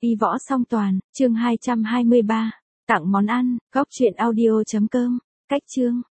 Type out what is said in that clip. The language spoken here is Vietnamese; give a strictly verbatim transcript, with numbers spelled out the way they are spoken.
Vi võ song toàn, chương hai trăm hai mươi ba. Tặng món ăn, góc truyện audio chấm com. Cách chương